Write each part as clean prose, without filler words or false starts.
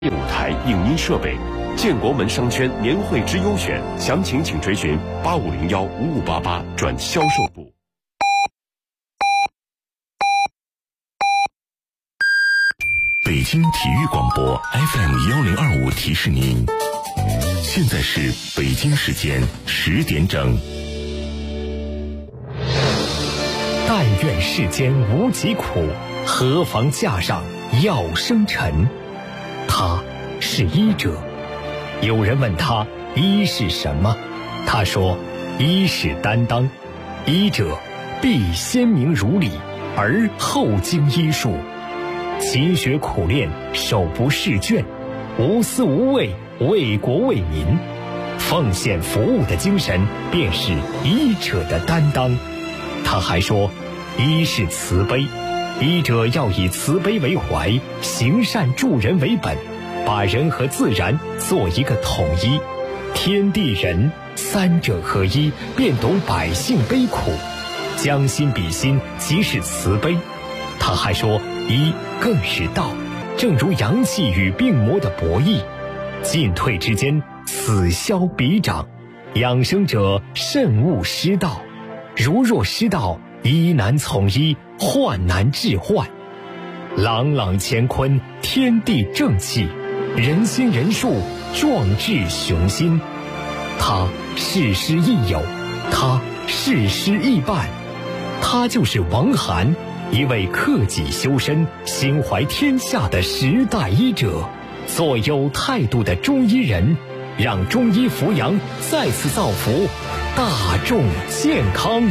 舞台影音设备，建国门商圈年会之优选，详情请追询85015588转销售部。 北京体育广播 FM1025提示您，现在是北京时间10点整。 但愿世间无疾苦，何妨架上药生尘。他是医者。有人问他医是什么，他说医是担当，医者必先明如理，而后经医术，勤学苦练，手不释卷，无私无畏，为国为民，奉献服务的精神便是医者的担当。他还说医是慈悲，医者要以慈悲为怀，行善助人为本，把人和自然做一个统一，天地人三者合一，便懂百姓悲苦，将心比心，即是慈悲。他还说医更是道，正如阳气与病魔的博弈，进退之间，此消彼长，养生者慎勿失道，如若失道，医难从医，患难治患。朗朗乾坤，天地正气，人心人术，壮志雄心。他事师亦友，他事师亦伴，他就是王涵，一位克己修身、心怀天下的时代医者，做有态度的中医人，让中医扶阳再次造福大众健康。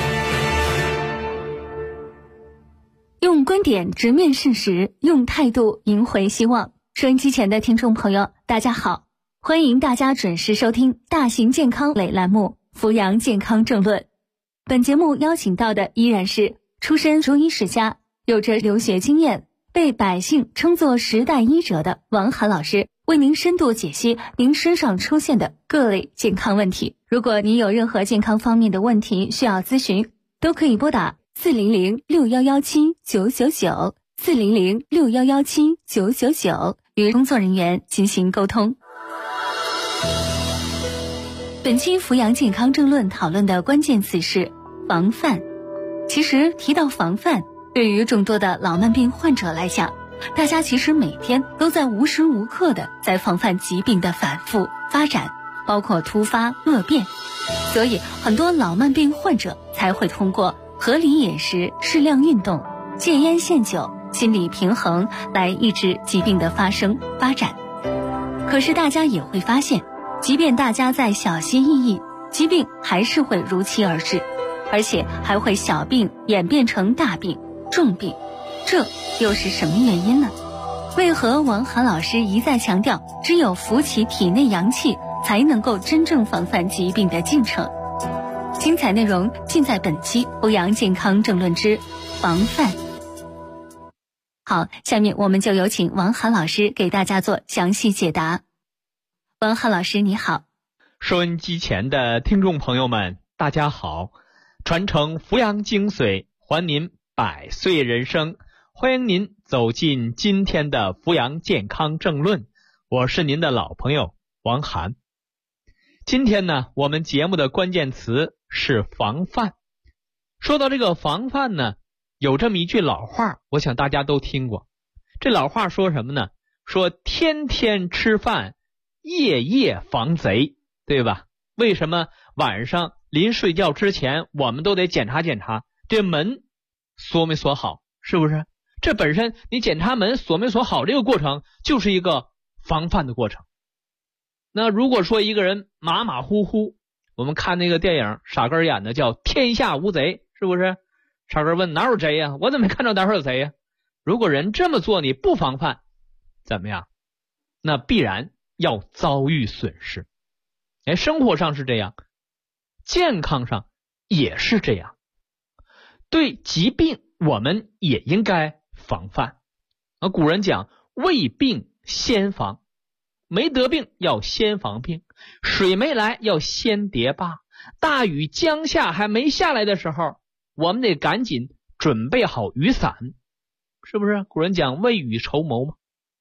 用观点直面事实，用态度赢回希望。收音机前的听众朋友，大家好，欢迎大家准时收听大型健康类栏目《扶阳健康政论》。本节目邀请到的依然是出身中医世家，有着留学经验，被百姓称作时代医者的王涵老师，为您深度解析您身上出现的各类健康问题。如果您有任何健康方面的问题需要咨询，都可以拨打400617999 400617999与工作人员进行沟通。本期扶阳健康政论讨论的关键词是防范。其实提到防范，对于众多的老慢病患者来讲，大家其实每天都在无时无刻的在防范疾病的反复发展，包括突发恶变。所以很多老慢病患者才会通过合理饮食、适量运动、戒烟限酒、心理平衡来抑制疾病的发生发展。可是大家也会发现，即便大家在小心翼翼，疾病还是会如期而至，而且还会小病演变成大病、重病，这又是什么原因呢？为何王涵老师一再强调，只有扶起体内阳气，才能够真正防范疾病的进程？精彩内容尽在本期扶阳健康政论之防范。好，下面我们就有请王涵老师给大家做详细解答。王涵老师你好。 收音机前的听众朋友们大家好，传承扶阳精髓，还您百岁人生，欢迎您走进今天的扶阳健康政论，我是您的老朋友王涵。今天呢，我们节目的关键词是防范。说到这个防范呢，有这么一句老话，我想大家都听过。这老话说什么呢？说天天吃饭，夜夜防贼，对吧？为什么晚上临睡觉之前，我们都得检查检查这门锁没锁好，是不是？这本身你检查门锁没锁好，这个过程就是一个防范的过程。那如果说一个人马马虎虎，我们看那个电影傻根演的叫天下无贼，是不是？傻根问哪有贼呀？我怎么没看到哪有贼呀？如果人这么做你不防范，怎么样？那必然要遭遇损失。生活上是这样，健康上也是这样。对疾病我们也应该防范。古人讲未病先防，没得病要先防病，水没来要先叠坝，大雨将下还没下来的时候，我们得赶紧准备好雨伞，是不是？古人讲未雨绸缪嘛。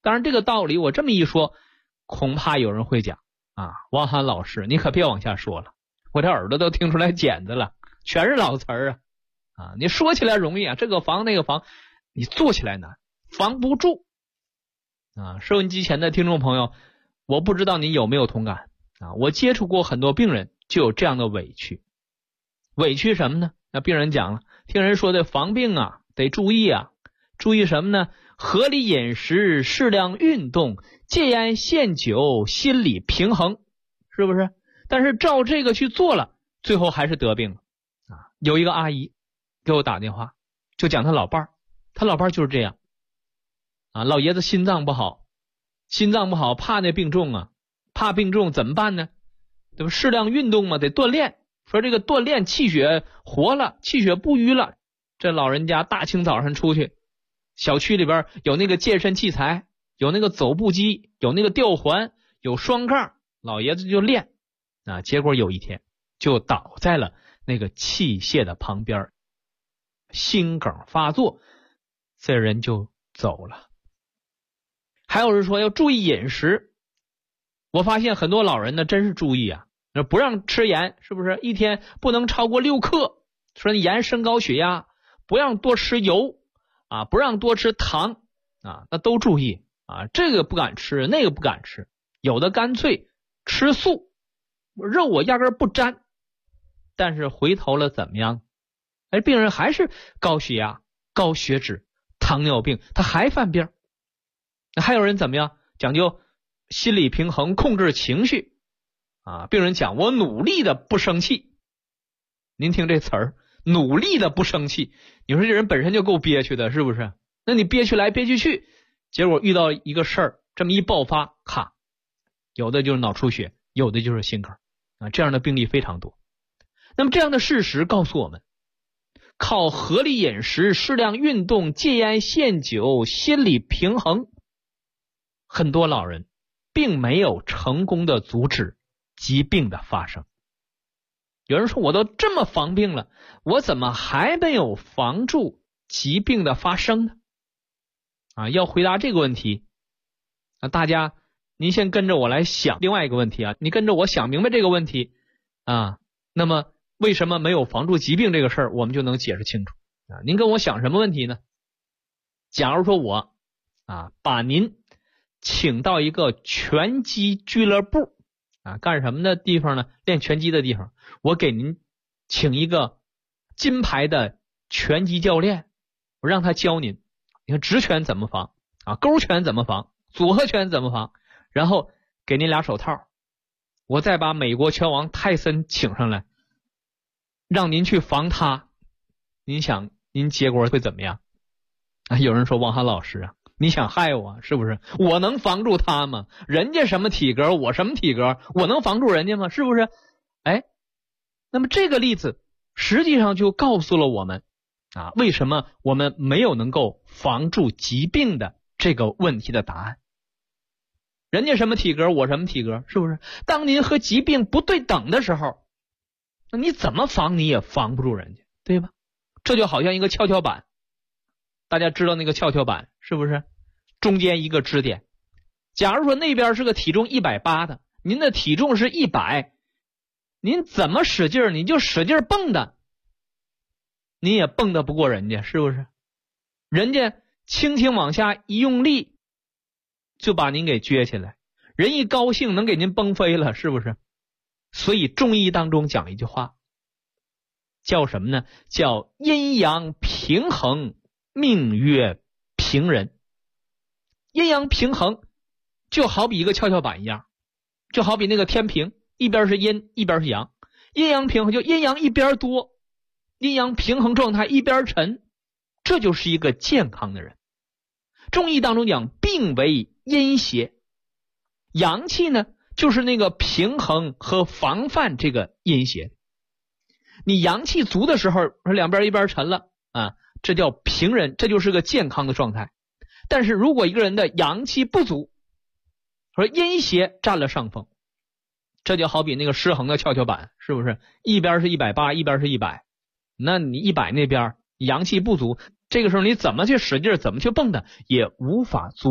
当然这个道理我这么一说，恐怕有人会讲啊，王涵老师你可别往下说了，我这耳朵都听出来茧子了，全是老词儿啊！你说起来容易啊，这个防那个防，你做起来难，防不住啊！收音机前的听众朋友，我不知道你有没有同感啊？我接触过很多病人就有这样的委屈，委屈什么呢？那病人讲了，听人说的防病啊得注意啊，注意什么呢？合理饮食，适量运动，戒烟限酒，心理平衡，是不是？但是照这个去做了，最后还是得病了啊！有一个阿姨给我打电话，就讲她老伴儿就是这样啊，老爷子心脏不好，怕那病重啊，怕病重怎么办呢？对吧？适量运动嘛，得锻炼。说这个锻炼气血活了，气血不瘀了，这老人家大清早上出去，小区里边有那个健身器材，有那个走步机，有那个吊环，有双杠，老爷子就练啊。结果有一天就倒在了那个器械的旁边，心梗发作，这人就走了。还有人说要注意饮食，我发现很多老人呢真是注意啊，不让吃盐，是不是？一天不能超过6克，说盐升高血压，不让多吃油啊，不让多吃糖啊，那都注意啊，这个不敢吃，那个不敢吃，有的干脆吃素，肉我压根不沾。但是回头了怎么样？病人还是高血压、高血脂、糖尿病，他还犯病。还有人怎么样？讲究心理平衡，控制情绪啊。病人讲我努力的不生气，您听这词儿，努力的不生气，你说这人本身就够憋屈的，是不是？那你憋屈来憋屈去，结果遇到一个事儿，这么一爆发，咔，有的就是脑出血，有的就是心梗啊，这样的病例非常多。那么这样的事实告诉我们，靠合理饮食、适量运动、戒烟限酒、心理平衡，很多老人并没有成功的阻止疾病的发生。有人说我都这么防病了，我怎么还没有防住疾病的发生呢？啊，要回答这个问题啊，大家您先跟着我来想另外一个问题啊，你跟着我想明白这个问题啊，那么为什么没有防住疾病这个事儿，我们就能解释清楚啊。您跟我想什么问题呢？假如说我啊把您请到一个拳击俱乐部啊，干什么的地方呢？练拳击的地方。我给您请一个金牌的拳击教练，我让他教您，你看直拳怎么防啊，勾拳怎么防，组合拳怎么防，然后给您俩手套，我再把美国拳王泰森请上来，让您去防他，您想您结果会怎么样啊？有人说王涵老师啊，你想害我是不是？我能防住他吗？人家什么体格，我什么体格，我能防住人家吗？是不是？那么这个例子实际上就告诉了我们啊，为什么我们没有能够防住疾病的这个问题的答案。人家什么体格，我什么体格，是不是？当您和疾病不对等的时候，那你怎么防你也防不住人家，对吧？这就好像一个跷跷板，大家知道那个跷跷板是不是？中间一个支点，假如说那边是个体重180的，您的体重是100，您怎么使劲你就使劲蹦的，你也蹦得不过人家，是不是？人家轻轻往下一用力就把您给撅起来，人一高兴能给您蹦飞了，是不是？所以中医当中讲一句话叫什么呢？叫阴阳平衡，命曰平人。阴阳平衡就好比一个跷跷板一样，就好比那个天平，一边是阴一边是阳，阴阳平衡就阴阳一边多，阴阳平衡状态一边沉，这就是一个健康的人。中医当中讲病为阴邪，阳气呢就是那个平衡和防范这个阴邪。你阳气足的时候，两边一边沉了啊，这叫平人，这就是个健康的状态。但是如果一个人的阳气不足，说阴邪占了上风，这就好比那个失衡的跷跷板，是不是？一边是180，一边是100，那你100那边阳气不足，这个时候你怎么去使劲，怎么去蹦的，也无法阻止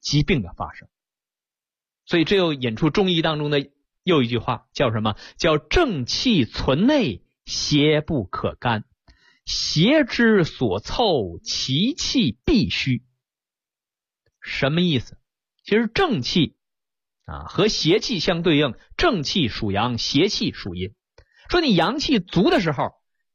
疾病的发生。所以这又引出中医当中的又一句话，叫什么？叫正气存内，邪不可干，邪之所凑，其气必虚。什么意思？其实正气和邪气相对应，正气属阳，邪气属阴。说你阳气足的时候，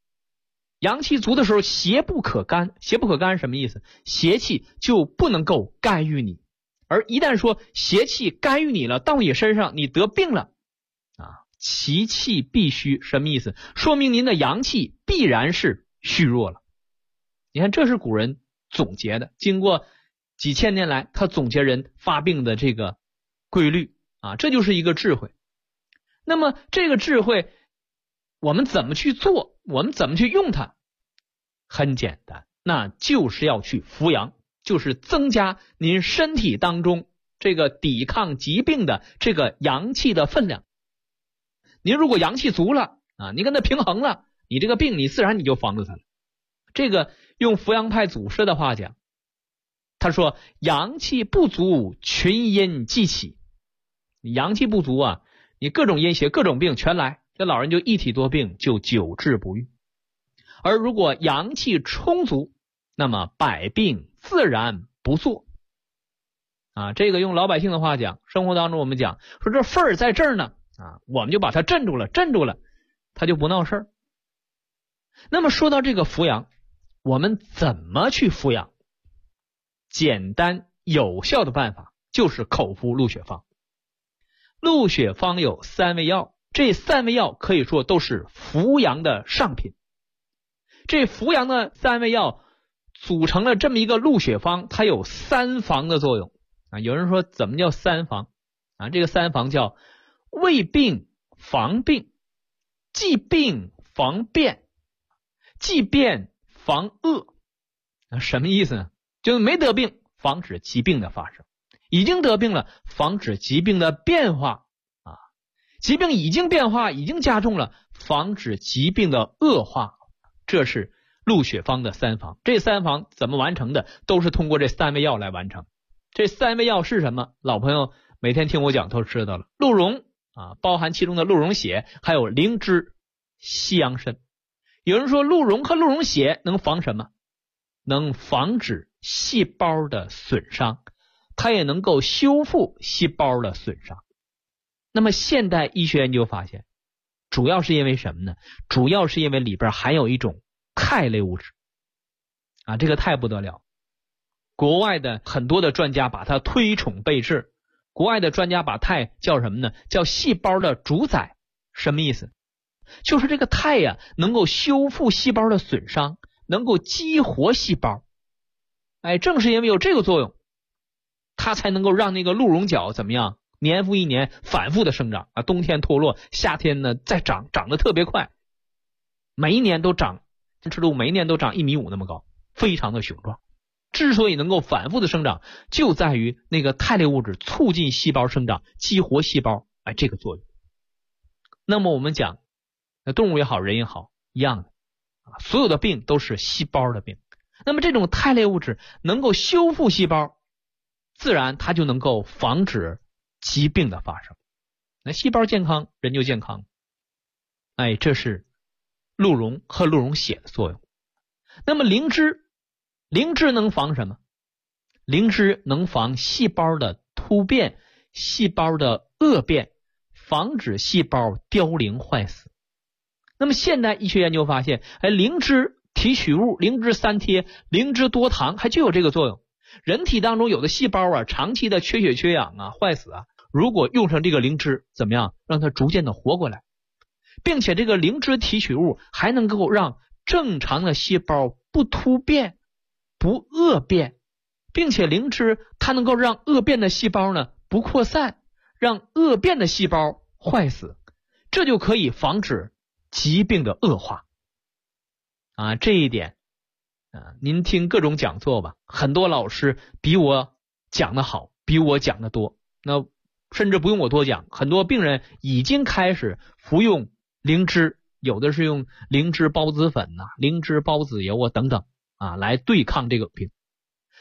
邪不可干。邪不可干什么意思？邪气就不能够干预你，而一旦说邪气干预你了，到你身上你得病了其气必虚。什么意思？说明您的阳气必然是虚弱了。你看，这是古人总结的，经过几千年来他总结人发病的这个规律这就是一个智慧。那么这个智慧我们怎么去做，我们怎么去用它？很简单，那就是要去扶阳，就是增加您身体当中这个抵抗疾病的这个阳气的分量。您如果阳气足了你跟它平衡了，你这个病你自然你就防住它了。这个用扶阳派祖师的话讲，他说阳气不足，群阴既起。你阳气不足你各种阴邪各种病全来，这老人就一体多病，就久治不愈。而如果阳气充足，那么百病自然不作这个用老百姓的话讲，生活当中我们讲说这份儿在这儿呢我们就把它镇住了，它就不闹事儿。那么说到这个扶阳，我们怎么去扶阳？简单有效的办法就是口服鹿血方。鹿血方有3味药，这3味药可以说都是扶阳的上品。这扶阳的3味药组成了这么一个鹿血方，它有3防的作用有人说怎么叫3防这个3防叫未病防病，既病防变，既变防恶。什么意思呢？就是没得病，防止疾病的发生；已经得病了，防止疾病的变化疾病已经变化，已经加重了，防止疾病的恶化。这是鹿血方的3防。这3防怎么完成的？都是通过这3味药来完成。这3味药是什么？老朋友每天听我讲都知道了。鹿茸包含其中的鹿茸血，还有灵芝、西洋参。有人说鹿茸和鹿茸血能防什么？能防止细胞的损伤，它也能够修复细胞的损伤。那么现代医学研究发现，主要是因为什么呢？主要是因为里边含有一种肽类物质这个肽不得了，国外的很多的专家把它推崇备至。国外的专家把肽叫什么呢？叫细胞的主宰。什么意思？就是这个肽能够修复细胞的损伤，能够激活细胞。正是因为有这个作用，它才能够让那个鹿茸角怎么样？年复一年反复的生长冬天脱落，夏天呢再长得特别快，每一年都长每一年都长1.5米那么高，非常的雄壮。之所以能够反复的生长，就在于那个肽类物质促进细胞生长，激活细胞这个作用。那么我们讲动物也好，人也好，一样的所有的病都是细胞的病。那么这种肽类物质能够修复细胞，自然它就能够防止疾病的发生。那细胞健康，人就健康。这是鹿茸和鹿茸血的作用。那么灵芝能防什么？灵芝能防细胞的突变，细胞的恶变，防止细胞凋零坏死。那么现代医学研究发现灵芝提取物、灵芝3贴、灵芝多糖还具有这个作用。人体当中有的细胞长期的缺血缺氧坏死如果用上这个灵芝，怎么样让它逐渐的活过来，并且这个灵芝提取物还能够让正常的细胞不突变不恶变，并且灵芝它能够让恶变的细胞呢不扩散，让恶变的细胞坏死，这就可以防止疾病的恶化这一点您听各种讲座吧，很多老师比我讲的好，比我讲的多，那甚至不用我多讲，很多病人已经开始服用灵芝，有的是用灵芝孢子粉灵芝孢子油等等来对抗这个病。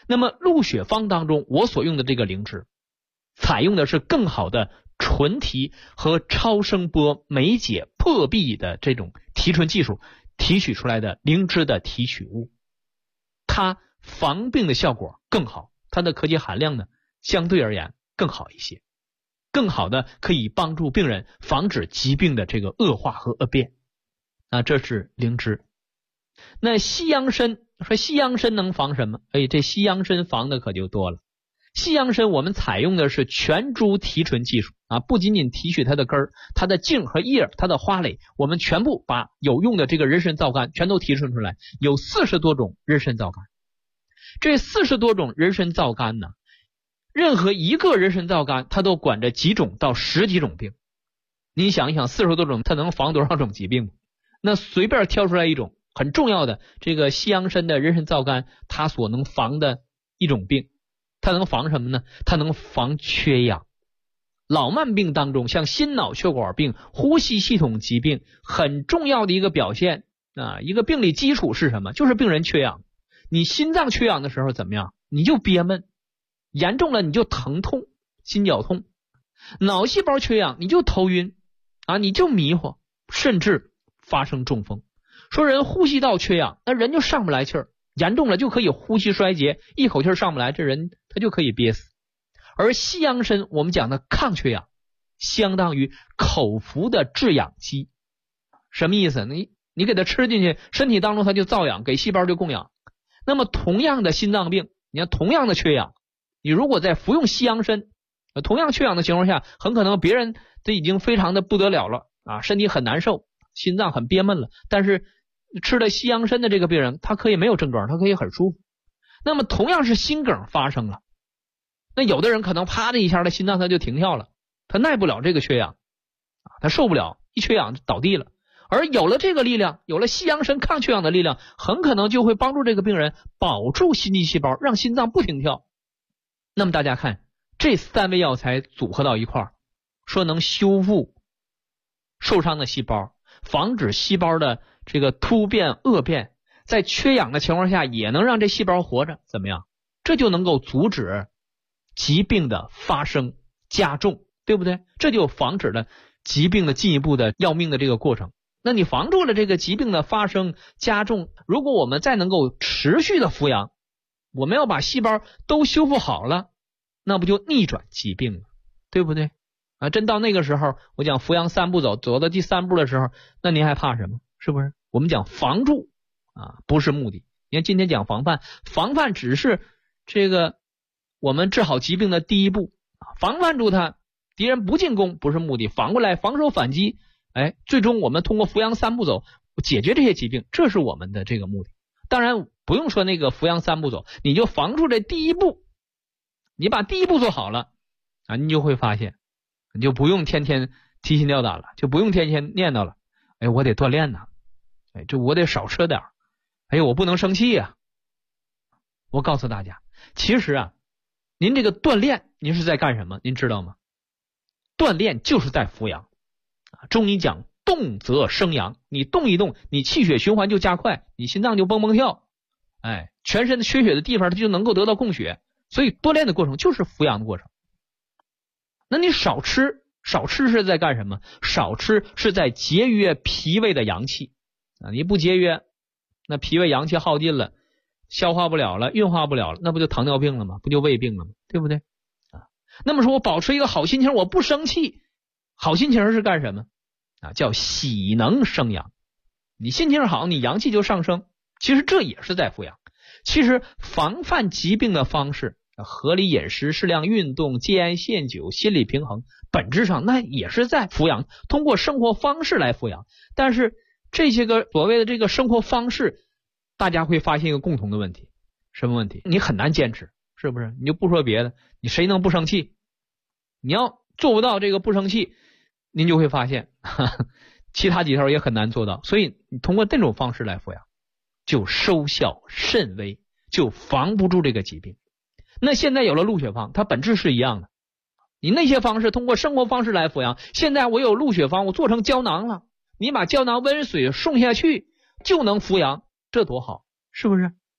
那么鹿血方当中我所用的这个灵芝，采用的是更好的纯提和超声波酶解破壁的这种提纯技术提取出来的灵芝的提取物，它防病的效果更好，它的科技含量呢相对而言更好一些，更好的可以帮助病人防止疾病的这个恶化和恶变。这是灵芝。那西洋参，说西洋参能防什么？这西洋参防的可就多了。西洋参我们采用的是全株提纯技术不仅仅提取它的根儿、它的茎和叶、它的花蕾，我们全部把有用的这个人参皂苷全都提纯出来，有40多种人参皂苷。这40多种人参皂苷呢，任何一个人参皂苷它都管着几种到10几种病。你想一想，40多种它能防多少种疾病？那随便挑出来一种很重要的这个西洋参的人参皂苷，它所能防的一种病，它能防什么呢？它能防缺氧。老慢病当中，像心脑血管病、呼吸系统疾病，很重要的一个表现一个病理基础是什么？就是病人缺氧。你心脏缺氧的时候怎么样？你就憋闷，严重了你就疼痛、心绞痛；脑细胞缺氧你就头晕你就迷糊，甚至发生中风。说人呼吸道缺氧，那人就上不来气儿，严重了就可以呼吸衰竭，一口气上不来，这人他就可以憋死。而西洋参我们讲的抗缺氧，相当于口服的制氧机。什么意思？你给它吃进去，身体当中它就造氧，给细胞就供氧。那么同样的心脏病，你看同样的缺氧，你如果在服用西洋参，同样缺氧的情况下，很可能别人都已经非常的不得了了身体很难受，心脏很憋闷了，但是吃了西洋参的这个病人，他可以没有症状，他可以很舒服。那么同样是心梗发生了，那有的人可能啪的一下，他心脏他就停跳了，他耐不了这个缺氧他受不了，一缺氧就倒地了。而有了这个力量，有了西洋参抗缺氧的力量，很可能就会帮助这个病人保住心肌细胞，让心脏不停跳。那么大家看，这3味药材组合到一块儿，说能修复受伤的细胞，防止细胞的这个突变恶变，在缺氧的情况下也能让这细胞活着，怎么样？这就能够阻止疾病的发生加重，对不对？这就防止了疾病的进一步的要命的这个过程。那你防住了这个疾病的发生加重，如果我们再能够持续的服养，我们要把细胞都修复好了，那不就逆转疾病了，对不对？真到那个时候，我讲服养3步走，走到第3步的时候，那您还怕什么？是不是？我们讲防住不是目的。你看今天讲防范，防范只是这个我们治好疾病的第一步，防范住它，敌人不进攻不是目的，反过来防守反击，最终我们通过服养3步走解决这些疾病，这是我们的这个目的。当然不用说那个服养3步走，你就防住这第一步，你把第一步做好了你就会发现，你就不用天天提心吊胆了，就不用天天念叨了，我得锻炼呢，这我得少吃点，我不能生气呀。我告诉大家，其实您这个锻炼您是在干什么？您知道吗？锻炼就是在服养。中医讲动则生阳，你动一动，你气血循环就加快，你心脏就蹦蹦跳，全身的缺血的地方它就能够得到供血。所以锻炼的过程就是服养的过程。那你少吃是在干什么？少吃是在节约脾胃的阳气你不节约，那脾胃阳气耗尽了，消化不了了，运化不了了，那不就糖尿病了吗？不就胃病了吗？对不对那么说我保持一个好心情，我不生气，好心情是干什么叫喜能生阳。你心情好，你阳气就上升，其实这也是在服养。其实防范疾病的方式，合理饮食、适量运动、戒烟限酒、心理平衡，本质上那也是在服养，通过生活方式来服养。但是这些个所谓的这个生活方式，大家会发现一个共同的问题。什么问题？你很难坚持，是不是？你就不说别的，你谁能不生气？你要做不到这个不生气，您就会发现其他几条也很难做到。所以你通过这种方式来服养，就收效甚微，就防不住这个疾病。那现在有了鹿血方，它本质是一样的。你那些方式通过生活方式来服养，现在我有鹿血方，我做成胶囊了，你把胶囊温水送下去就能服养，这多好，是不是？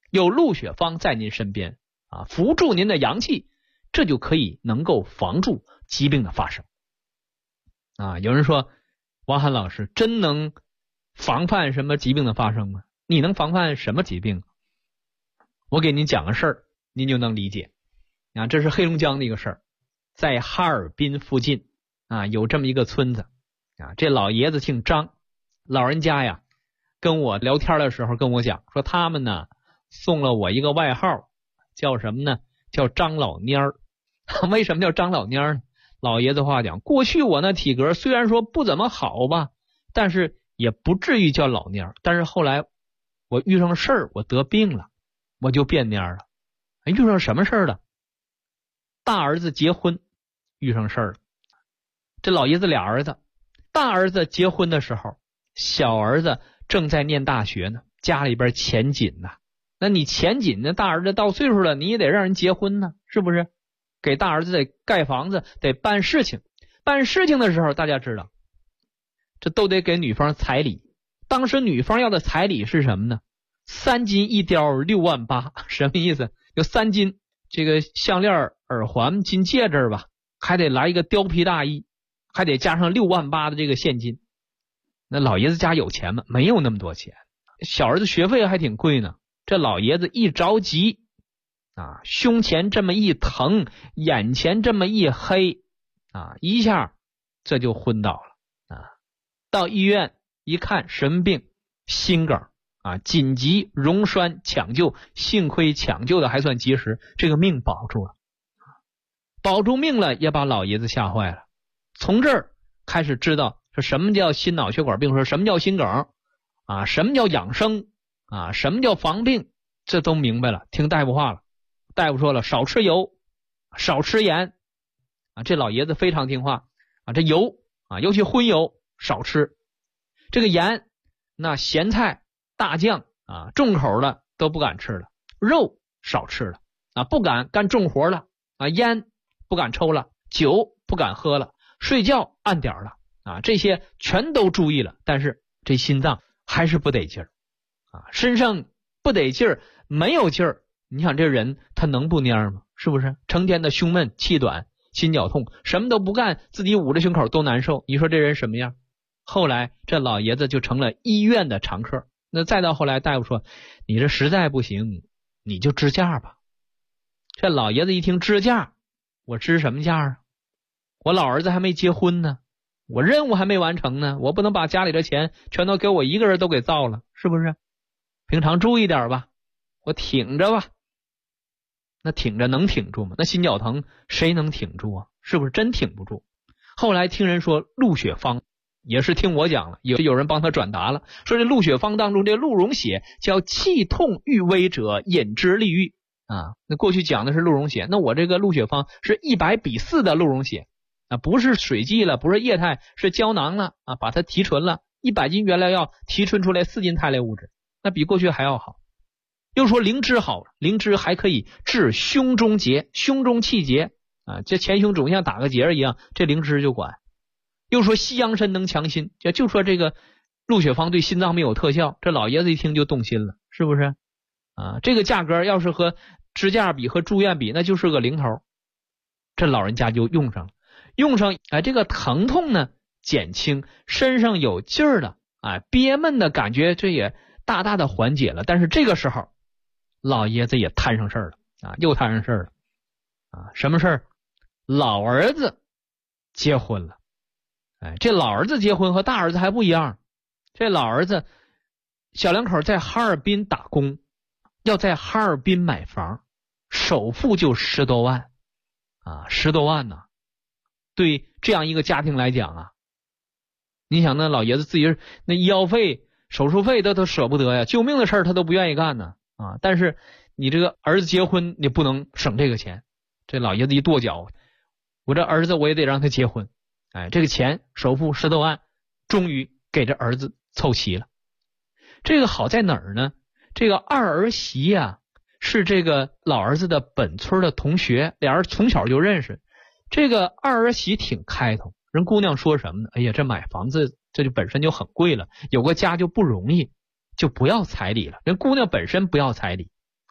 有陆雪芳在您身边啊，扶助您的阳气，这就可以能够防住疾病的发生啊。有人说，王涵老师真能防范什么疾病的发生吗？你能防范什么疾病？我给您讲个事儿，您就能理解啊。这是黑龙江的一个事儿，在哈尔滨附近啊，有这么一个村子啊，这老爷子姓张，老人家呀跟我聊天的时候跟我讲说，他们呢送了我一个外号，叫什么呢？叫张老蔫儿。为什么叫张老蔫儿呢？老爷子话讲，过去我那体格虽然说不怎么好吧，但是也不至于叫老蔫儿。但是后来我遇上事儿，我得病了，我就变蔫儿了。遇上什么事儿了？大儿子结婚遇上事儿了。这老爷子俩儿子，大儿子结婚的时候，小儿子正在念大学呢，家里边钱紧呐。那你钱紧呢，大儿子到岁数了，你也得让人结婚呢，是不是？给大儿子得盖房子，得办事情。办事情的时候，大家知道，这都得给女方彩礼。当时女方要的彩礼是什么呢？3金1雕6万8，什么意思？有3金这个项链、耳环、金戒指吧，还得来一个貂皮大衣，还得加上6万8的这个现金。那老爷子家有钱吗？没有那么多钱。小儿子学费还挺贵呢。这老爷子一着急啊，胸前这么一疼，眼前这么一黑啊，一下这就昏倒了啊。到医院一看，什么病？心梗啊，紧急溶栓抢救，幸亏抢救的还算及时，这个命保住了。保住命了，也把老爷子吓坏了。从这儿开始知道说什么叫心脑血管病，说什么叫心梗啊，什么叫养生啊，什么叫防病，这都明白了，听大夫话了。大夫说了，少吃油，少吃盐啊。这老爷子非常听话啊，这油啊，尤其荤油少吃，这个盐那咸菜大酱啊，重口的都不敢吃了，肉少吃了啊，不敢干重活了啊，烟不敢抽了，酒不敢喝了，睡觉按点了啊，这些全都注意了。但是这心脏还是不得劲儿啊，身上不得劲儿，没有劲儿，你想这人他能不蔫吗？是不是？成天的胸闷气短心绞痛，什么都不干，自己捂着胸口都难受，你说这人什么样？后来这老爷子就成了医院的常客。那再到后来，大夫说你这实在不行，你就支架吧。这老爷子一听支架，我支什么架啊？我老儿子还没结婚呢，我任务还没完成呢，我不能把家里的钱全都给我一个人都给造了，是不是？平常注意点吧，我挺着吧。那挺着能挺住吗？那心绞疼谁能挺住啊？是不是真挺不住？后来听人说陆雪芳，也是听我讲了，有人帮他转达了，说这陆雪芳当中这鹿茸血叫气痛郁微者饮之利郁啊。那过去讲的是鹿茸血，那我这个陆雪芳是100:4的鹿茸血啊，不是水剂了，不是液态，是胶囊了啊，把它提纯了，100斤原料药提纯出来4斤肽类物质，那比过去还要好。又说灵芝好了，灵芝还可以治胸中结、胸中气结啊，这前胸肿像打个结一样，这灵芝就管。又说西洋参能强心，就说这个陆雪芳对心脏病有特效，这老爷子一听就动心了，是不是啊？这个价格要是和支架比和住院比，那就是个零头。这老人家就用上了，这个疼痛呢减轻，身上有劲儿了，憋闷的感觉这也大大的缓解了。但是这个时候老爷子也摊上事儿了啊，又摊上事儿了啊！什么事儿？老儿子结婚了。这老儿子结婚和大儿子还不一样。这老儿子小两口在哈尔滨打工，要在哈尔滨买房，首付就10多万啊，10多万呢。对这样一个家庭来讲啊，你想那老爷子自己那医药费、手术费都舍不得呀，救命的事儿他都不愿意干呢啊！但是你这个儿子结婚，你不能省这个钱。这老爷子一跺脚，我这儿子我也得让他结婚。这个钱首付10多万，终于给这儿子凑齐了。这个好在哪儿呢？这个二儿媳啊，是这个老儿子的本村的同学，俩人从小就认识。这个二儿媳挺开头，人姑娘说什么呢？哎呀，这买房子这就本身就很贵了，有个家就不容易，就不要彩礼了。人姑娘本身不要彩礼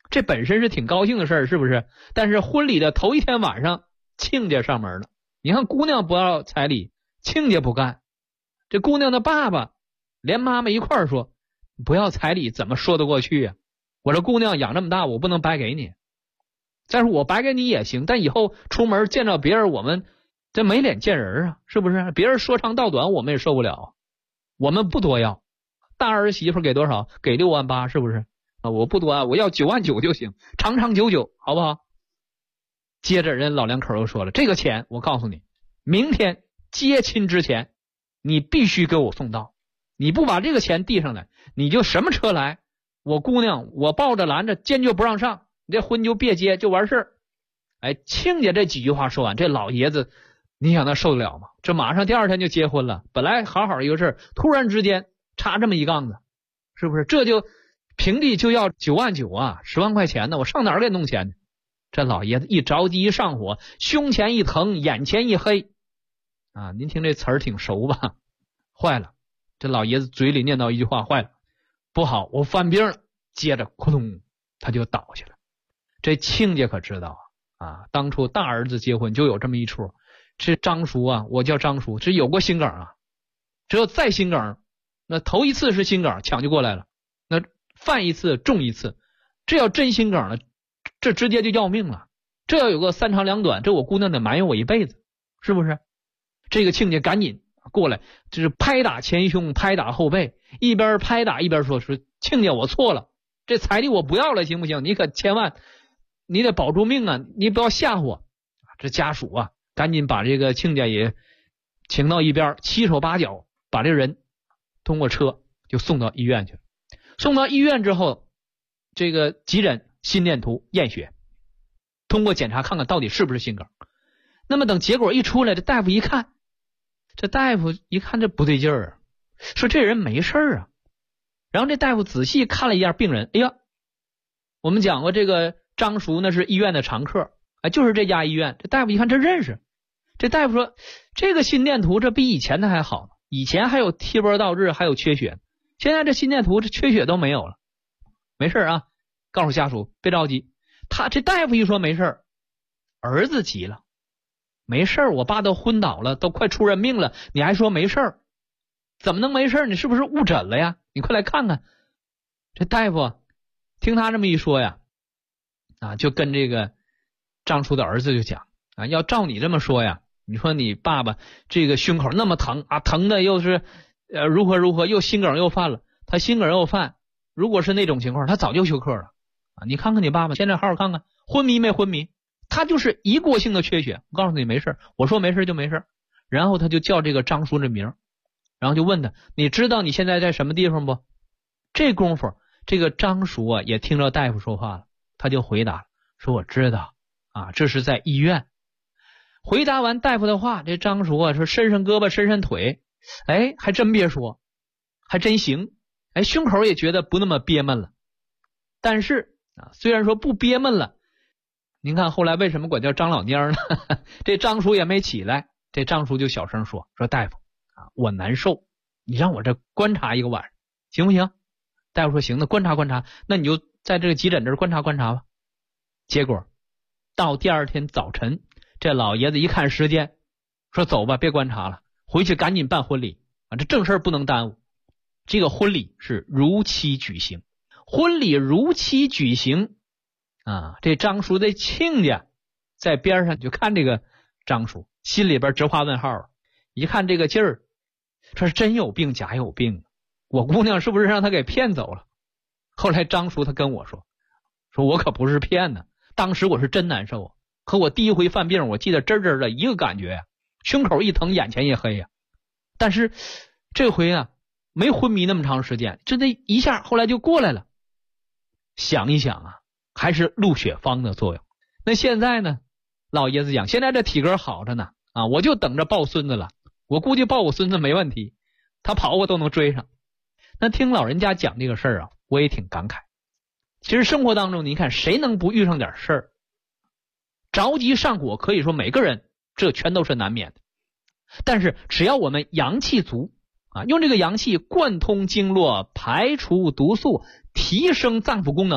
这本身是挺高兴的事儿，是不是？但是婚礼的头一天晚上，亲家上门了。你看姑娘不要彩礼，亲家不干。这姑娘的爸爸连妈妈一块儿说，不要彩礼怎么说得过去呀？我这姑娘养这么大，我不能白给你。再说我白给你也行，但以后出门见到别人，我们这没脸见人啊，是不是？别人说长道短我们也受不了。我们不多要，大儿媳妇给多少？给6.8万，是不是？我不多啊，我要9.9万就行，长长久久，好不好？接着人老两口又说了，这个钱我告诉你，明天接亲之前你必须给我送到，你不把这个钱递上来，你就什么车来，我姑娘我抱着拦着，坚决不让上，你这婚就别结，就完事儿。哎，亲家这几句话说完，这老爷子你想他受得了吗？这马上第二天就结婚了，本来好好一个事儿，突然之间插这么一杠子，是不是？这就平地就要9.9万啊，10万块钱呢，我上哪儿给弄钱去？这老爷子一着急一上火，胸前一疼，眼前一黑啊！您听这词儿挺熟吧？坏了，这老爷子嘴里念叨一句话，坏了，不好，我犯病了。接着咕咚他就倒下了。这亲家可知道啊，当初大儿子结婚就有这么一出。这张叔啊，我叫张叔，这有过心梗啊，只有再心梗，那头一次是心梗抢就过来了，那犯一次中一次，这要真心梗了，这直接就要命了。这要有个3长2短，这我姑娘得埋怨我一辈子，是不是？这个亲家赶紧过来，就是拍打前胸拍打后背，一边拍打一边说亲家我错了，这彩礼我不要了行不行？你可千万你得保住命啊，你不要吓唬我。这家属啊赶紧把这个亲家也请到一边，七手八脚把这人通过车就送到医院去了。送到医院之后，这个急诊心电图验血，通过检查看看到底是不是心梗。那么等结果一出来，这大夫一看，这不对劲儿啊，说这人没事啊。然后这大夫仔细看了一下病人，哎呀，我们讲过这个张叔那是医院的常客，就是这家医院。这大夫一看这认识，这大夫说这个心电图这比以前的还好，以前还有贴波倒置还有缺血，现在这心电图这缺血都没有了，没事啊，告诉家属别着急。他这大夫一说没事，儿子急了，没事，我爸都昏倒了，都快出人命了，你还说没事，怎么能没事？你是不是误诊了呀？你快来看看。这大夫听他这么一说呀，就跟这个张叔的儿子就讲啊，要照你这么说呀，你说你爸爸这个胸口那么疼啊，疼的又是如何又心梗又犯了，他心梗又犯，如果是那种情况他早就休克了啊！你看看你爸爸现在好好看看，昏迷没昏迷？他就是一过性的缺血。我告诉你没事，我说没事就没事。然后他就叫这个张叔这名，然后就问他，你知道你现在在什么地方不？这功夫这个张叔啊也听着大夫说话了，他就回答说我知道啊，这是在医院。回答完大夫的话，这张叔啊说伸伸胳膊伸伸腿，哎，还真别说，还真行，哎，胸口也觉得不那么憋闷了。但是虽然说不憋闷了，您看后来为什么管叫张老蔫呢？这张叔也没起来，这张叔就小声说大夫我难受，你让我这观察一个晚上行不行？大夫说行，那观察观察，那你就在这个急诊这儿观察观察吧。结果到第二天早晨，这老爷子一看时间，说走吧，别观察了，回去赶紧办婚礼这正事不能耽误。这个婚礼是如期举行，婚礼如期举行这张叔的亲家在边上就看这个张叔，心里边直画问号，一看这个劲儿，这是真有病假有病，我姑娘是不是让他给骗走了？后来张叔他跟我说我可不是骗呢，当时我是真难受可我第一回犯病，我记得真真的一个感觉胸口一疼，眼前一黑但是这回没昏迷那么长时间，这一下后来就过来了。想一想还是鹿血方的作用。那现在呢，老爷子讲现在这体格好着呢我就等着抱孙子了，我估计抱我孙子没问题，他跑我都能追上。那听老人家讲这个事儿我也挺感慨。其实生活当中你看谁能不遇上点事儿，着急上火可以说每个人这全都是难免的，但是只要我们阳气足用这个阳气贯通经络，排除毒素，提升脏腑功能，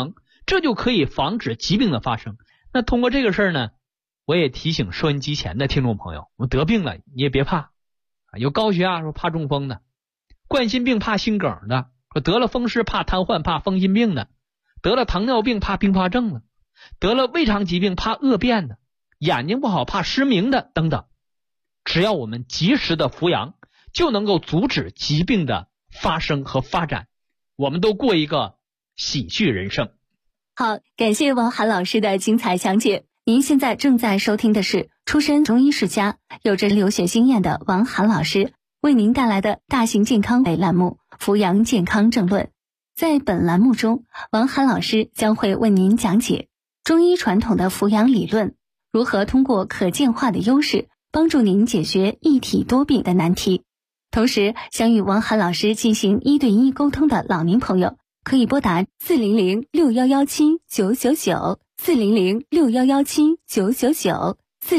这就可以防止疾病的发生。那通过这个事儿呢，我也提醒收音机前的听众朋友，我得病了你也别怕，有高血压说怕中风的，冠心病怕心梗的，得了风湿怕瘫痪怕风心病的，得了糖尿病怕并发症的，得了胃肠疾病怕恶变的，眼睛不好怕失明的等等。只要我们及时的服养，就能够阻止疾病的发生和发展，我们都过一个喜剧人生。 好，感谢王涵老师的精彩讲解。您现在正在收听的是出身中医世家、有着留学经验的王涵老师为您带来的大型健康类栏目《扶阳健康政论》。在本栏目中，王涵老师将会为您讲解中医传统的扶阳理论，如何通过可见化的优势帮助您解决一体多病的难题。同时，想与王涵老师进行1对1沟通的老年朋友，可以拨打40061179999 400611799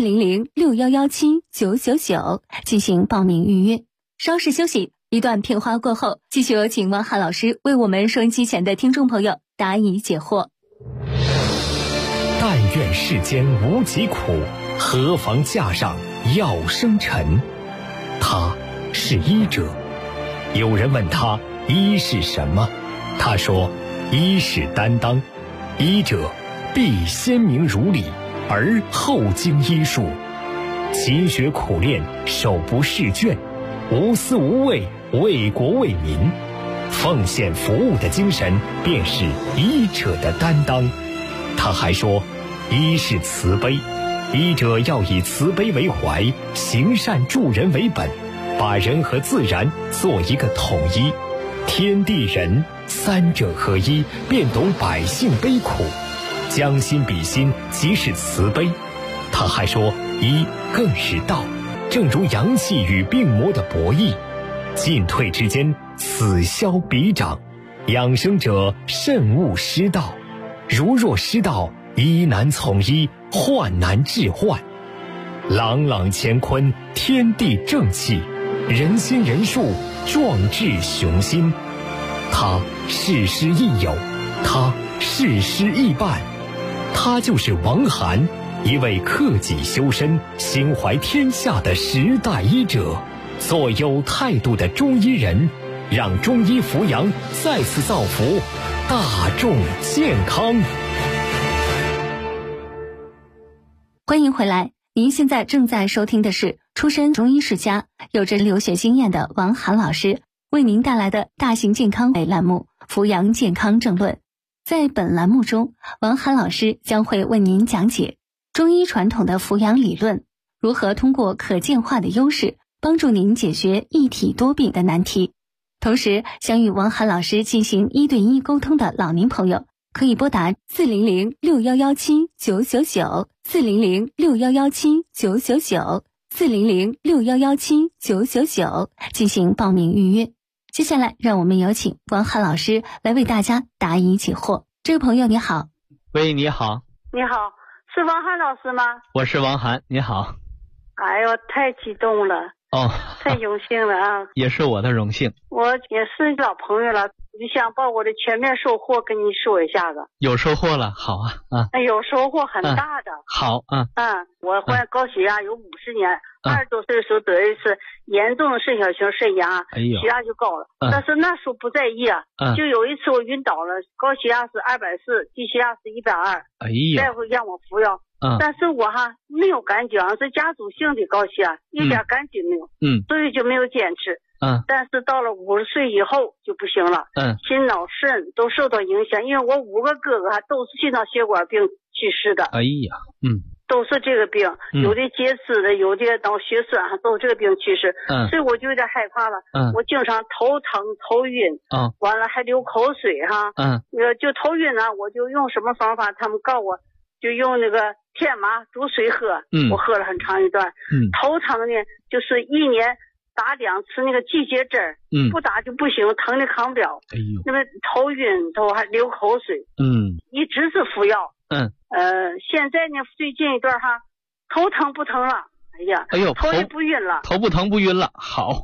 400611799进行报名预约。稍事休息，一段片花过后，继续有请王涵老师为我们收音机前的听众朋友答疑解惑。 但愿世间无疾苦，何妨架上药生尘。他是医者。有人问他医是什么，他说医是担当，医者必先明如理，而后经医术，勤学苦练，手不释卷，无私无畏，为国为民，奉献服务的精神便是医者的担当。他还说医是慈悲，医者要以慈悲为怀，行善助人为本，把人和自然做一个统一，天地人三者合一，便懂百姓悲苦，将心比心，即是慈悲。他还说医更是道，正如阳气与病魔的博弈，进退之间，此消彼长，养生者慎勿失道，如若失道，医难从医，患难治患。朗朗乾坤，天地正气，人心人术，壮志雄心。他事师亦友，他事师亦伴，他就是王涵，一位克己修身、心怀天下的时代医者，做有态度的中医人，让中医扶阳再次造福大众健康。 欢迎回来，您现在正在收听的是出身中医世家、有着留学经验的王涵老师为您带来的大型健康类栏目《扶阳健康政论》。在本栏目中，王涵老师将会为您讲解中医传统的扶阳理论，如何通过可见化的优势帮助您解决一体多病的难题。同时，想与王涵老师进行1对1沟通的老年朋友，可以拨打400611799 400611799 400611799进行报名预约。接下来，让我们有请王涵老师来为大家答疑解惑。这位朋友你好。 喂，你好。 你好，是王涵老师吗？ 我是王涵，你好。 哎呦，太激动了。 哦， 太荣幸了啊！ 也是我的荣幸。 我也是老朋友了，我就想把我的全面收获跟你说一下子。 有收获了，好啊啊！ 有收获很大的。 好啊。 我患高血压有50年，20多岁的时候得的是严重的肾小型肾炎，血压就高了。但是那时候不在意啊。就有一次我晕倒了，高血压是240，低血压是120。大夫让我服药。但是我没有感觉，是家族性的高血压，一点感觉没有。所以就没有坚持。但是到了50岁以后就不行了。心脑肾都受到影响，因为我5个哥哥都是心脑血管病去世的。都是这个病，有的截肢的，有的脑血栓，都是这个病去世。所以我就有点害怕了。我经常头疼头晕。完了还流口水就头晕呢，我就用什么方法，他们告我就用那个天麻煮水喝。我喝了很长一段。头疼呢，就是1年打2次那个季节针。不打就不行，疼的扛不了。那么头晕头还流口水。一直是服药。现在呢，最近一段头疼不疼了。头也不晕了。 头不疼不晕了，好。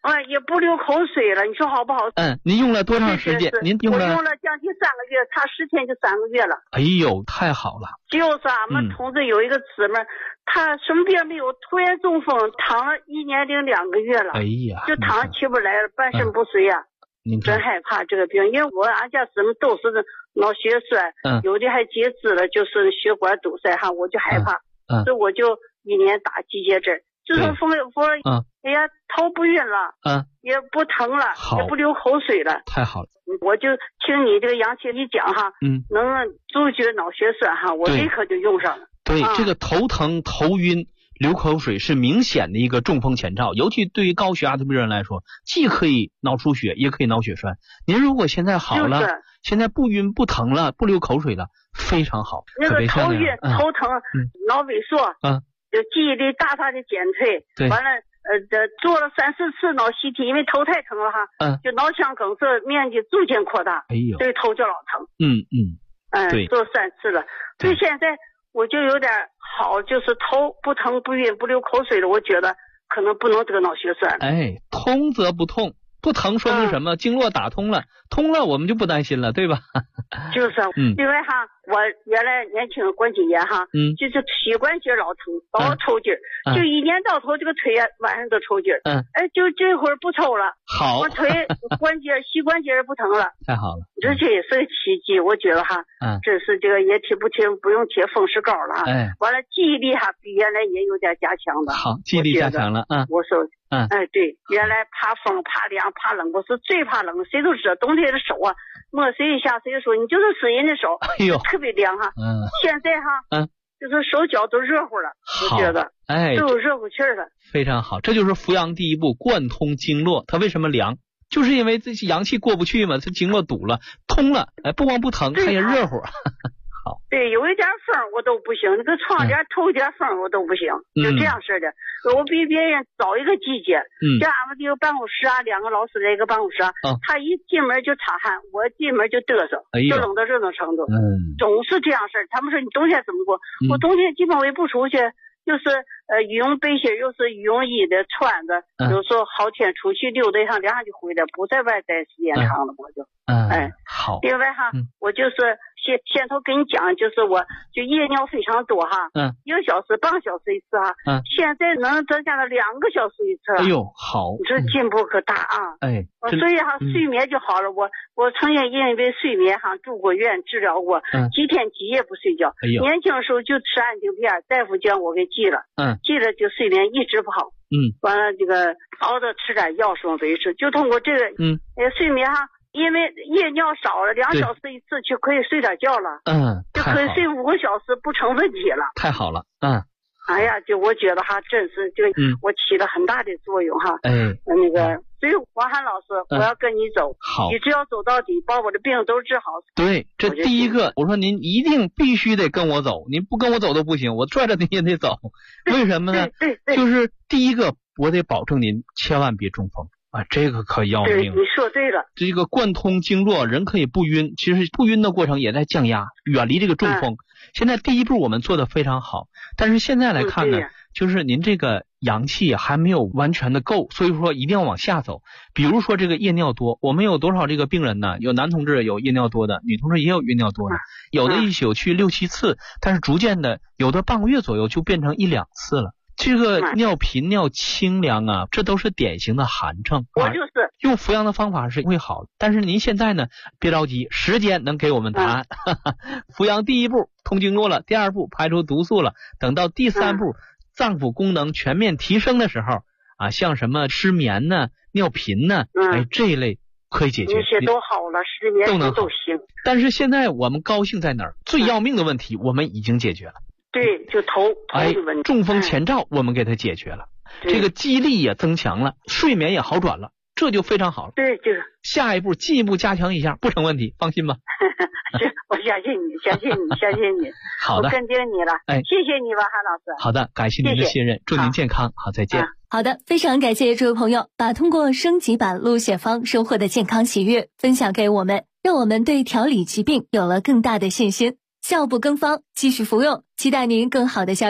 也不流口水了，你说好不好？ 您用了多长时间？您用了？ 我用了将近3个月，差10天就3个月了。 哎呦，太好了！ 就是俺们同志有一个姊妹，她什么病没有，突然中风，躺了1年零2个月了。 哎呀， 就躺着起不来了，半身不遂啊。真害怕这个病，因为俺家姊妹都是脑血栓，有的还截肢了，就是血管堵塞哈，我就害怕，所以我就1年打季节针。自从封哎呀，头不晕了，也不疼了，也不流口水了， 太好了！ 我就听你这个杨姐一讲哈，能阻绝脑血栓哈，我立刻就用上了。 对，这个头疼、头晕、流口水是明显的一个中风前兆，尤其对于高血压的病人来说，既可以脑出血，也可以脑血栓。您如果现在好了，现在不晕不疼了，不流口水了，非常好。 那个头晕、头疼、脑萎缩，就记忆力大大的减退。 对， 完了做了3、4次脑 CT， 因为头太疼了哈，就脑腔梗塞面积逐渐扩大， 哎呦， 所以头就老疼。 对， 做3次了，所以现在我就有点好，就是头不疼不晕不流口水了，我觉得可能不能得脑血栓。 通则不痛，不疼说明什么？经络打通了，通了我们就不担心了，对吧？ 就是，另外哈，我原来年轻关节炎哈，就是膝关节老疼，老抽筋儿，就一年到头这个腿晚上都抽筋儿，就这会儿不抽了， 好， 我腿关节膝关节不疼了， 太好了， 这也是个奇迹，我觉得哈，这是这个也不用贴风湿膏了，完了记忆力哈比原来也有点加强了， 好，记忆力加强了， 我说。对，原来怕风、怕凉、怕冷，我是最怕冷。谁都知道，冬天的手啊，摸谁一下，谁就说你就是死人的手，特别凉哈。现在哈，就是手脚都热乎了，我觉得，都有热乎气儿了。 非常好，这就是扶阳第一步，贯通经络。它为什么凉？就是因为这些阳气过不去嘛，它经络堵了，通了，不光不疼，它也热乎。 对，有一点风我都不行，那个窗帘透一点风我都不行，就这样式的。我比别人早一个季节，像俺们这个办公室啊，2个老师在一个办公室啊，他一进门就擦汗，我进门就嘚瑟，就冷到这种程度。总是这样式儿。他们说你冬天怎么过？我冬天基本我也不出去，就是羽绒背心，又是羽绒衣的穿的，有时候好天出去溜达一趟，凉就回来，不在外待时间长了，我就好。 另外哈，我就是先头跟你讲，就是我就夜尿非常多哈，1个小时、半个小时一次哈，现在能增加到2个小时一次。 哎呦，好， 你说进步可大啊！所以哈，睡眠就好了。我曾经因为睡眠哈住过院治疗过，几天几夜不睡觉。年轻时候就吃安定片，大夫将我给记了，记了就睡眠一直不好。完了这个熬着吃点药什么维持，就通过这个睡眠哈。因为夜尿少了，2小时一次就可以睡点觉了，就可以睡5个小时不成问题了。 太好了， 哎呀，就我觉得哈，真是这个我起了很大的作用哈。那个，所以王涵老师，我要跟你走， 好， 你只要走到底，把我的病都治好。 对，这第一个，我说您一定必须得跟我走，您不跟我走都不行，我拽着您也得走。为什么呢？ 对， 就是第一个，我得保证您千万别中风。这个可要命。 你说对了， 这个贯通经络，人可以不晕，其实不晕的过程也在降压，远离这个中风。现在第一步我们做的非常好，但是现在来看呢，就是您这个阳气还没有完全的够，所以说一定要往下走。比如说这个夜尿多，我们有多少这个病人呢？有男同志有夜尿多的，女同志也有夜尿多的，有的一宿去6、7次，但是逐渐的有的半个月左右就变成1、2次了。这个尿频尿清凉啊，这都是典型的寒症。 我就是用扶阳的方法是会好，但是您现在呢，别着急，时间能给我们答案。扶阳第一步通经络了，第2步排除毒素了，等到第3步脏腑功能全面提升的时候啊，像什么失眠呢、尿频呢，这一类可以解决。 这些都好了，失眠都行。 但是现在我们高兴在哪儿？最要命的问题我们已经解决了。 对，就头的问题， 中风前兆我们给它解决了，这个记忆力也增强了，睡眠也好转了，这就非常好了。 对，就是下一步进一步加强一下，不成问题，放心吧。 我相信你，相信你。 好的， 我跟定你了。谢谢你吧，韩老师。 好的，感谢您的信任，祝您健康。好，再见。 好的，非常感谢这位朋友把通过升级版鹿血方收获的健康喜悦分享给我们，让我们对调理疾病有了更大的信心。效不更方，继续服用，期待您更好的消息。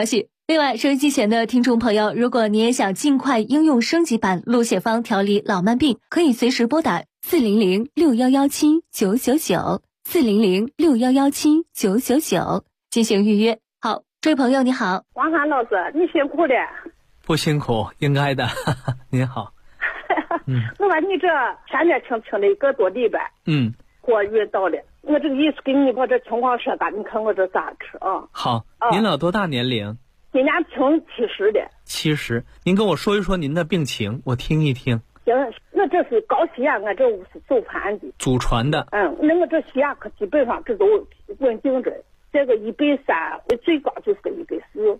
另外，收音机前的听众朋友，如果你也想尽快应用升级版鹿血芳调理老慢病，可以随时拨打400-6117-999，400-6117-999进行预约。好，这位朋友你好。 王涵老师，你辛苦了。 不辛苦，应该的。您好。 我把你这前面听了1个多礼拜，我遇到了，我这个意思给你把这情况说吧，你看我这咋吃啊？ 好，您老多大年龄？ 今年挺70的。 70，您跟我说一说您的病情，我听一听。 行，我这是高血压，我这是祖传的。 祖传的。 那我这血压可基本上这都稳定着，这个130，最高就是个140。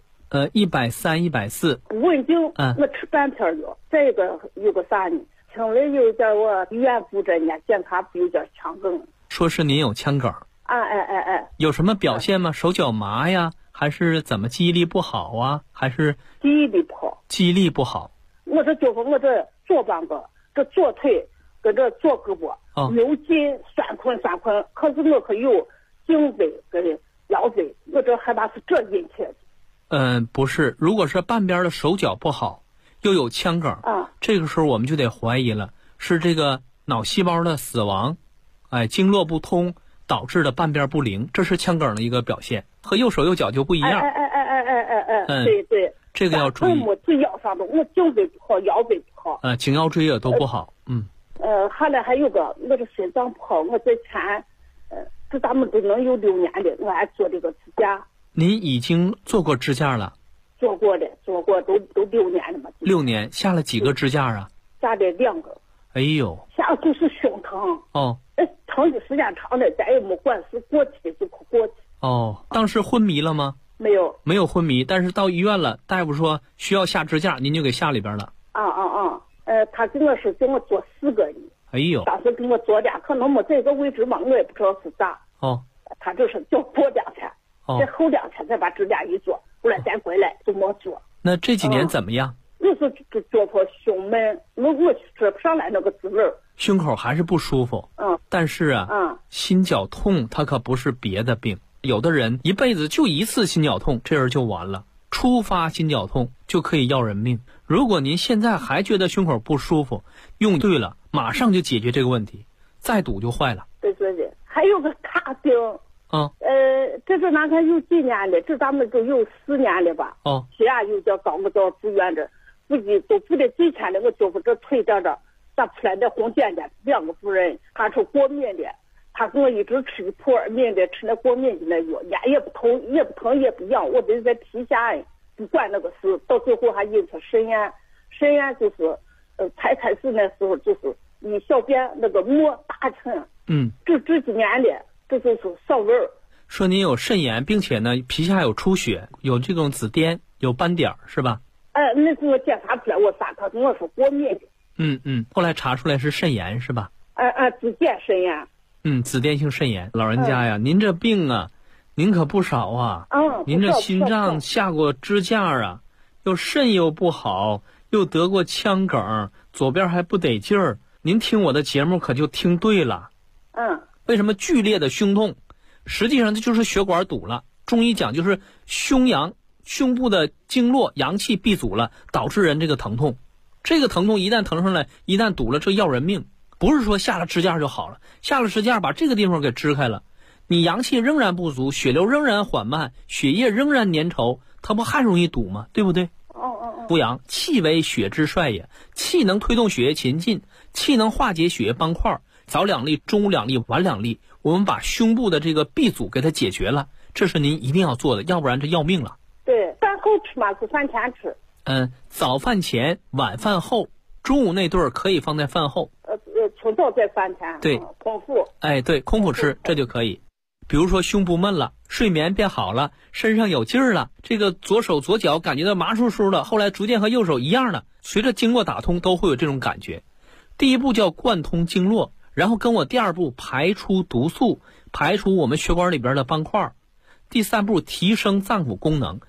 130、140。 稳定。我吃半片药。再一个有个啥呢？听了又叫我医院住着呢，检查不有点腔梗。 说是您有腔梗。有什么表现吗？手脚麻呀？还是怎么记忆力不好啊？还是记忆力不好？ 记忆力不好。 我这就是我这左半个，这左腿跟这左胳膊有劲酸困，可是我可有颈背跟腰背，我这害怕是这引起的。 不是，如果是半边的手脚不好，又有腔梗，这个时候我们就得怀疑了，是这个脑细胞的死亡，经络不通导致的半边不灵，这是腔梗的一个表现，和右手右脚就不一样。 对， 这个要注意。 我最腰上的，我颈背不好，腰背不好， 颈腰椎也都不好。 后来还有个我这心脏不好，我在前，这咱们都能有6年的，我还做这个支架。 您已经做过支架了？ 做过都6年了嘛。 6年，下了几个支架啊？ 下的2个。 哎呦， 下就是胸疼。疼的时间长了，咱也没管是过期的就过期。 当时昏迷了吗？ 没有昏迷，但是到医院了，大夫说需要下支架，您就给下里边了。 他跟我说给我做4个呢。 哎呦， 当时给我做俩，可能没这个位置嘛，我也不知道是咋。他就是叫做2天，再后2天再把支架一做，后来再回来就没做。 那这几年怎么样？ 就是做破胸闷，我说不上来那个滋味。 胸口还是不舒服。但是心绞痛它可不是别的病，有的人一辈子就1次心绞痛，这人就完了。初发心绞痛就可以要人命。如果您现在还觉得胸口不舒服，用对了，马上就解决这个问题，再堵就坏了。 对，还有个卡病。这是哪看有几年的？这咱们都有4年了吧？血压又叫高，我到住院这，估计都住的最前的，我就是这腿这咋出来的红点点，2个夫人，他是过敏的，他跟我一直吃普尔敏的，吃那过敏的那药，眼也不疼也不痒，我得在皮下不管那个事，到最后还引起肾炎。肾炎就是才开始那时候就是你小便那个沫大成。这几年的这就是少味儿。 说您有肾炎，并且呢皮下有出血，有这种紫癜，有斑点是吧？ 那是我检查出来，我啥他跟我说过敏的。 后来查出来是肾炎是吧？ 紫癜肾炎。 紫癜性肾炎。老人家呀，您这病啊，您可不少啊。您这心脏下过支架啊，又肾又不好，又得过腔梗，左边还不得劲儿。您听我的节目可就听对了。为什么剧烈的胸痛？实际上这就是血管堵了。中医讲就是胸部的经络阳气闭阻了，导致人这个疼痛。这个疼痛一旦疼上来，一旦堵了，这要人命。不是说下了支架就好了，下了支架把这个地方给支开了，你阳气仍然不足，血流仍然缓慢，血液仍然粘稠，它不还容易堵吗？对不对？补阳，气为血之帅也，气能推动血液前进，气能化解血液斑块，早2粒，中午2粒，晚2粒，我们把胸部的这个闭阻给它解决了，这是您一定要做的，要不然这要命了。 对，饭后吃吗？是饭前吃。 早饭前，晚饭后，中午那顿可以放在饭后。 清早在饭前。 对， 空腹。 对，空腹吃，这就可以。比如说胸部闷了，睡眠变好了，身上有劲儿了，这个左手左脚感觉到麻酥酥的，后来逐渐和右手一样的，随着经络打通都会有这种感觉。第一步叫贯通经络，然后跟我第2步排出毒素，排除我们血管里边的斑块。第3步提升脏腑功能，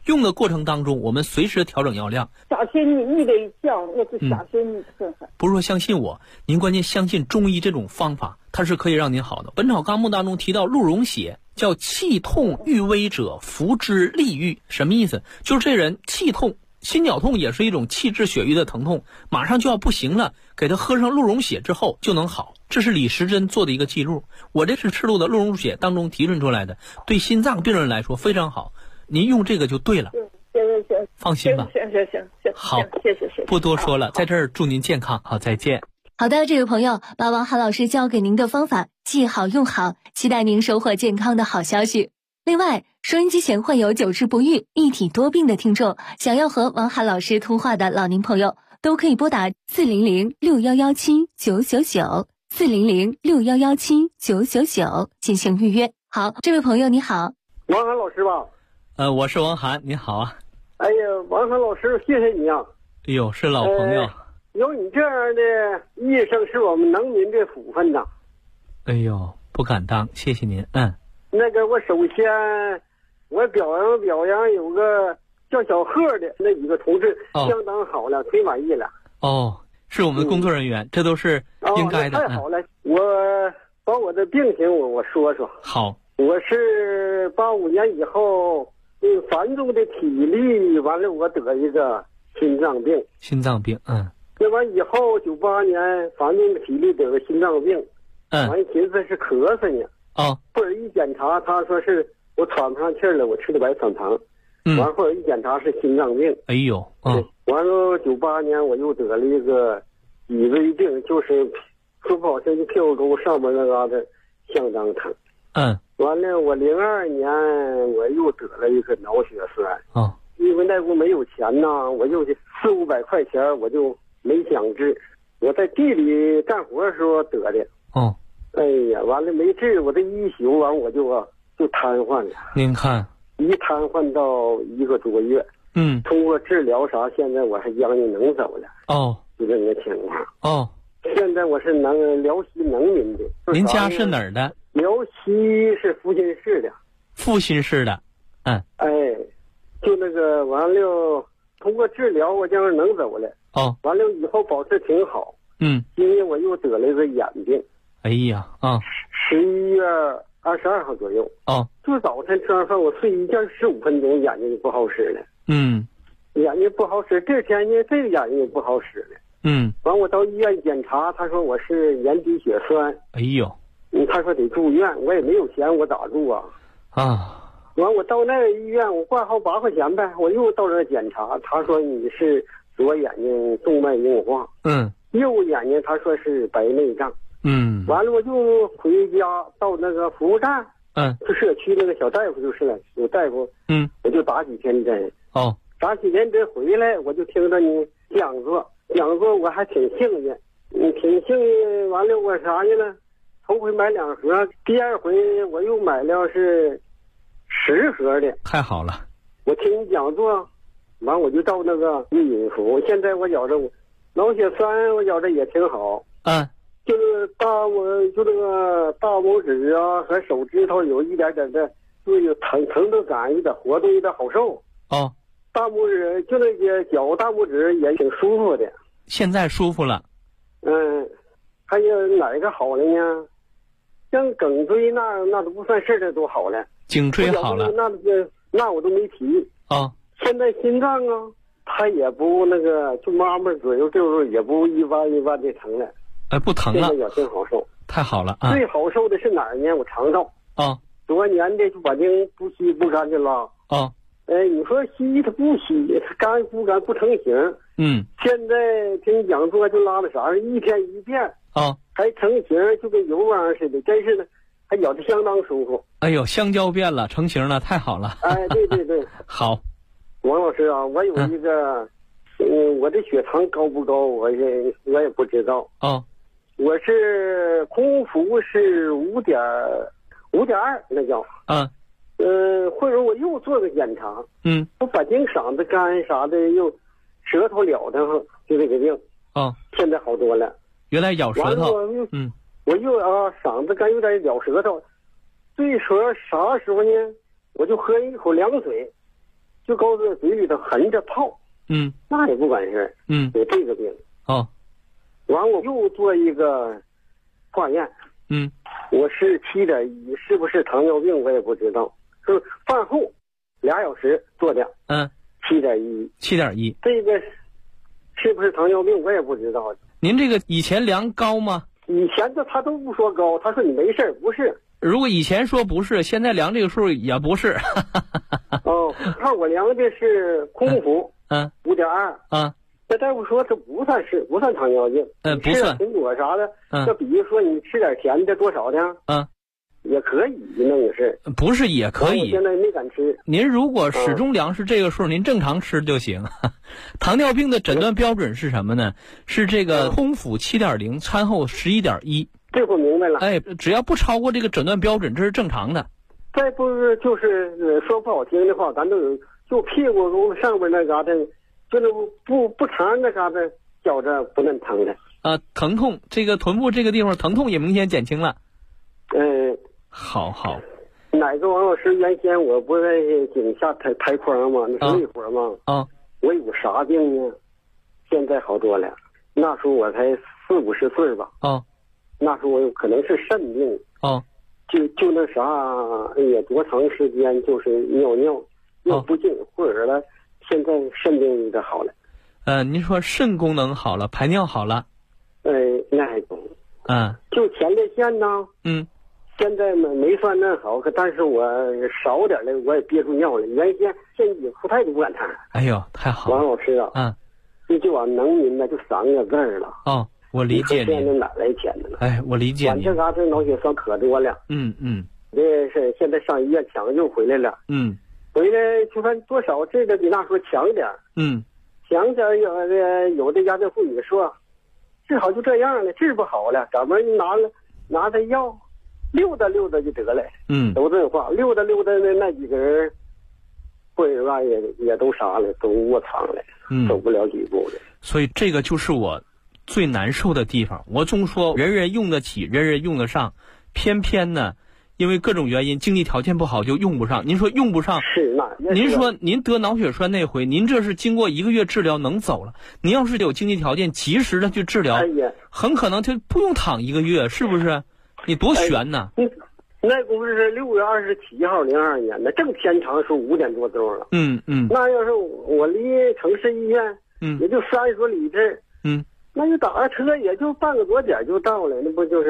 用的过程当中，我们随时调整药量。 相信你得讲，我是相信你。 不是说相信我，您关键相信中医这种方法，它是可以让您好的。《本草纲目》当中提到鹿茸血，叫气痛欲危者服之利愈，什么意思？就是这人气痛。心绞痛也是一种气滞血瘀的疼痛，马上就要不行了，给他喝上鹿茸血之后就能好。这是李时珍做的一个记录，我这是吃入的鹿茸血当中提纯出来的，对心脏病人来说非常好。您用这个就对了。 行， 放心吧。 行， 好， 谢谢。 不多说了，在这儿祝您健康，好，再见。 好的，这位朋友，把王涵老师教给您的方法记好用好，期待您收获健康的好消息。另外，收音机前患有久治不愈、一体多病的听众，想要和王涵老师通话的老年朋友，都可以拨打400-6117-999，400-6117-999进行预约。好，这位朋友你好。 王涵老师吧？ 我是王涵，你好啊。 哎呀，王涵老师，谢谢你啊。 哎呦，是老朋友。 有你这样的医生是我们农民的福分呐。 哎呦，不敢当，谢谢您。 那个，我首先我表扬有个叫小贺的那几个同志，相当好了，忒满意了。 是我们的工作人员，这都是应该的。 太好了，我把我的病情我说说。 好， 我是85年以后繁重的体力，完了我得一个心脏病。那完以后98年繁重的体力得个心脏病，完寻思是咳嗽呢。后来一检查，他说是我喘不上气了，我吃的白酸糖。完后来一检查是心脏病。 哎呦， 完了98年我又得了一个脊椎病，就是说不好听，就屁股沟上面那嘎达相当疼。完了我02年我又得了一个脑血栓。因为那不没有钱呐，我就400-500块钱我就没想治。我在地里干活的时候得的。哎呀，完了没治，我这一宿完我就瘫痪了。 您看， 一瘫痪到1个多月。通过治疗啥，现在我还将近能走了。就这个情况。现在我是辽西能民的。 您家是哪儿的？ 辽西是阜新市的。 阜新市的。 就那个完了，通过治疗我将能走了。完了以后保持挺好。因为我又得了一个眼病。 哎呀 11月22号左右。就早晨吃完饭我睡一觉15分钟，眼睛就不好使了。眼睛不好使，这天呢这个眼睛也不好使了。完我到医院检查，他说我是眼底血栓。 哎呦， 他说得住院，我也没有钱，我咋住啊？完我到那个医院，我挂号8块钱呗，我又到这检查，他说你是左眼睛动脉硬化。右眼睛他说是白内障。完了我就回家到那个服务站。就社区那个小大夫就是了，有大夫。我就打几天针。打几天针回来，我就听着你讲座，我还挺幸运。完了我啥呢？头回买2盒，第二回我又买了是10盒的。 太好了！ 我听你讲座，完我就到那个玉隐服。现在我觉着脑血栓，我觉着也挺好。就是那个大拇指啊和手指头有一点点的，就有疼的感，有点活动，有点好受。大拇指就那个脚大拇指也挺舒服的。 现在舒服了。 还有哪个好了呢？像颈椎那都不算事的都好了。 颈椎好了。 那我都没提。现在心脏啊，它也不那个，就妈妈左右就是也不一般的疼了。 不疼了。 现在也挺好受。 太好了。 最好受的是哪儿呢？我肠道。多年的就把这不稀不干净了。你说稀它不稀，它干不干不成形。现在听讲座就拉的啥，一天一遍。还成形，就跟油汪似的，真是的，还咬得相当舒服。 哎呦，香蕉变了，成型了，太好了。 对。 好， 王老师啊，我有一个，我的血糖高不高？我也不知道。我是空腹是5.2，那叫。或者我又做个检查。我把这嗓子干啥的，又舌头了的，就这个病。现在好多了。 原来咬舌头。 我又嗓子干有点咬舌头。最说啥时候呢？我就喝一口凉水， 就搞在嘴里头含着泡。那也不管事。有这个病。完我又做一个化验。我是7.1，是不是糖尿病我也不知道。是饭后2小时做的。7.1。7.1。这个是不是糖尿病我也不知道。 您这个以前量高吗？ 以前他都不说高，他说你没事不是。 如果以前说不是，现在量这个数也不是。 看我量的是空腹，5.2。那大夫说这不算糖尿病。 不算。 吃苹果啥的，就比如说你吃点甜的多少的，也可以那个是。 不是也可以。 我现在没敢吃。 您如果始终量是这个数，您正常吃就行。糖尿病的诊断标准是什么呢？是这个空腹7.0，餐后11.1。 这我明白了。 只要不超过这个诊断标准，这是正常的。 再不是就是说不好听的话，咱都有，就屁股上边那嘎达，就是不长那嘎达觉着不那疼的。 疼痛，这个臀部这个地方疼痛也明显减轻了。好。 哪个王老师原先我不在井下抬筐吗？那是累活吗？我有啥病呢？现在好多了。那时候我才40-50岁吧。那时候我有可能是肾病。就那啥，多长时间就是尿不尽或者了，现在肾病有点好了。 您说肾功能好了，排尿好了？ 那还懂。就前列腺呢。现在没算那好，但是我少点了，我也憋住尿了。原先现在出太多了。 哎呦，太好了。 王老师啊。就往农民呢就3个字了。 我理解你。 现在哪来钱的呢？ 我理解你。 这嘎这脑血栓可多了。这是现在上医院抢救回来了。回来就看多少这个比那时候强一点。强点有的家庭妇女说，治好就这样了，治不好了，咱们拿着药溜达溜达就得了。都这话，溜达溜达那几个人，或者吧也都啥了，都卧床了，走不了几步了。 所以这个就是我最难受的地方。我总说人人用得起，人人用得上，偏偏呢，因为各种原因，经济条件不好就用不上。您说用不上，您说您得脑血栓那回，您这是经过1个月治疗能走了。您要是有经济条件，及时的去治疗，很可能就不用躺1个月，是不是？你多悬呐！ 那不是6月27号02年的，正天长时候5点多钟了。那要是我离城市医院，也就30多里地。那就打个车也就半个多点就到了，那不就是？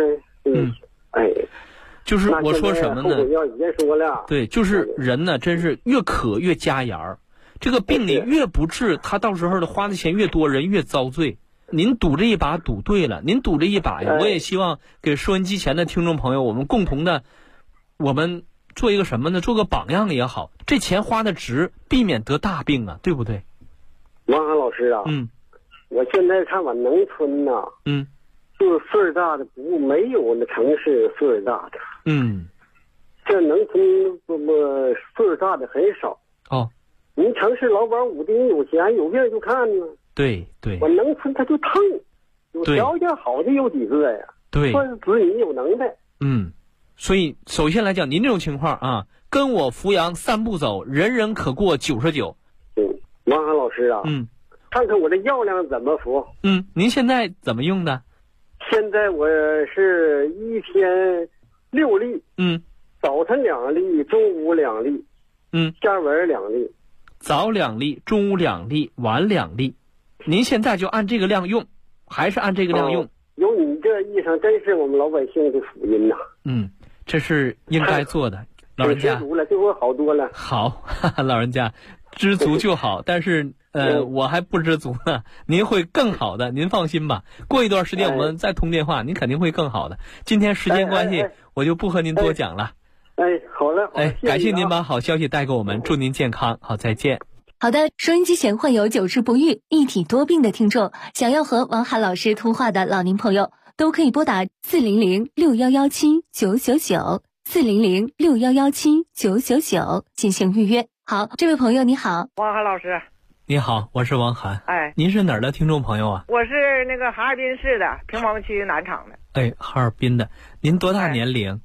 就是我说什么呢？ 要已经说了。 对，就是人呢，真是越渴越加盐儿。这个病你越不治，他到时候的花的钱越多，人越遭罪。您赌这一把赌对了，您赌这一把呀，我也希望给收音机前的听众朋友，我们共同的，我们做一个什么呢？做个榜样也好，这钱花的值，避免得大病啊，对不对？ 王涵老师啊。我现在看我农村呐，就是岁数大的没有那城市岁数大的。这农村岁数大的很少。您城市老板武丁有钱有病就看呢。 对。 我农村他就疼，有条件好的有几个呀？ 对， 或者子女有能耐。 所以首先来讲，您这种情况啊，跟我扶阳3步走，人人可过99。 王涵老师啊。看看我这药量怎么服。 您现在怎么用的？ 现在我是1天6粒。早晨2粒，中午2粒。下午2粒。 早2粒，中午2粒，晚2粒。您现在就按这个量用，还是按这个量用？ 有你这医生，真是我们老百姓的福音呐。 这是应该做的。老人家知足了，对我好多了。 好，老人家知足就好，但是我还不知足呢。您会更好的，您放心吧。过一段时间我们再通电话，您肯定会更好的。今天时间关系，我就不和您多讲了。 好了。 感谢您把好消息带给我们，祝您健康。好，再见。 好的，收音机前患有久治不愈、一体多病的听众，想要和王涵老师通话的老年朋友，都可以拨打400-6117-999，400-6117-999进行预约。好，这位朋友你好。 王涵老师。 你好，我是王涵。您是哪儿的听众朋友啊？ 我是那个哈尔滨市的平房区南厂的。 哈尔滨的。您多大年龄